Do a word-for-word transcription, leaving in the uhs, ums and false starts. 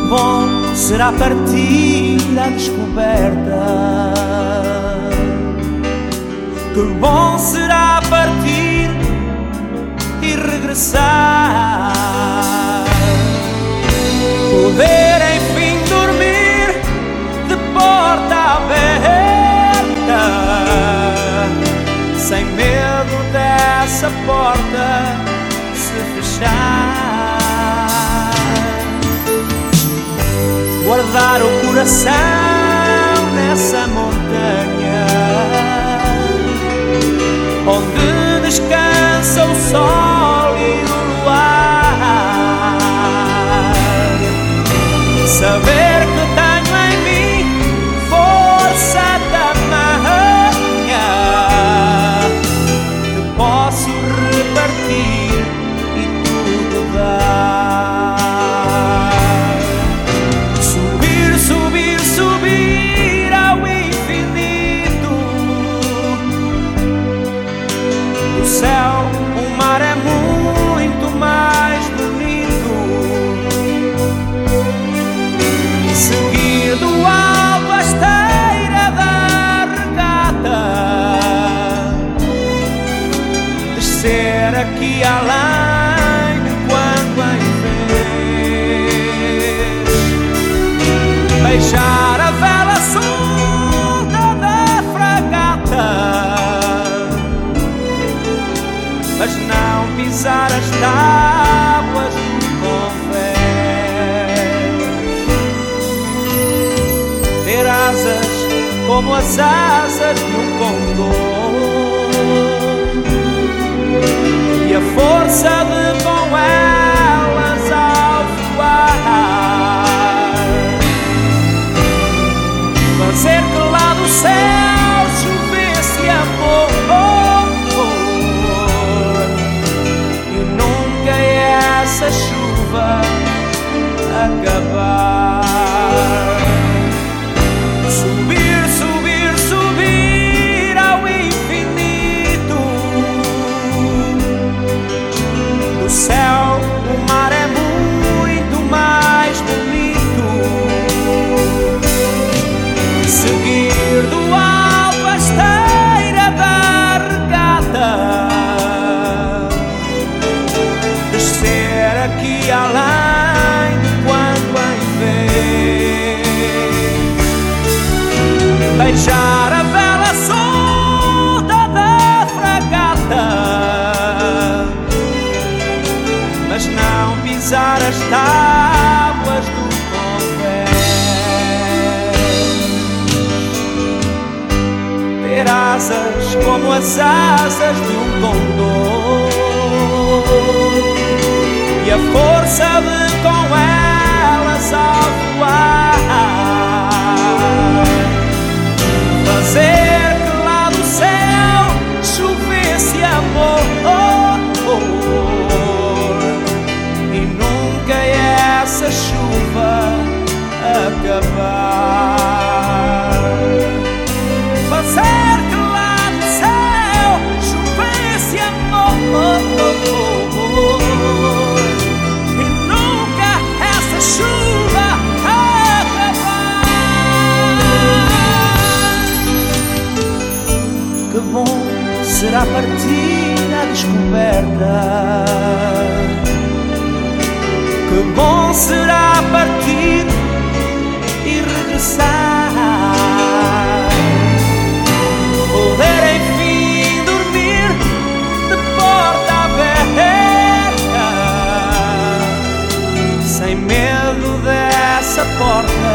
bom será partir à descoberta. Que bom será partir e regressar. Poder enfim dormir de porta aberta, sem medo dessa porta se fechar. Guardar o coração nessa montanha onde descansa o sol e o luar. Saber que tenho em mim força tamanha que posso repartir e tudo dar. Subir, subir, subir ao infinito. Do céu o mar é muito mais bonito. Seguir do alto a esteira da regata, descer aqui além de quando em vez, beijar a vela solta da fragata, mas não pisar as tábuas do convés. Ter asas como as asas de um condor e a força de com elas ao voar fazer que lá do céu chovesse amor e nunca essa chuva acabar. Subir, subir, subir ao infinito. Do céu o mar é muito mais bonito. Seguir do alto a esteira da regata, descer aqui além de quando em vez, beijar a vela solta da fragata, mas não pisar as tábuas do convés. Ter asas como as asas de um condor e a força de com elas ao voar fazer que lá do céu chovesse amor e nunca essa chuva acabar. Fazer que lá do céu chovesse amor e nunca essa chuva acabar. Que bom será partir à descoberta. Que bom será partir e regressar. Poder enfim dormir de porta aberta, sem medo dessa porta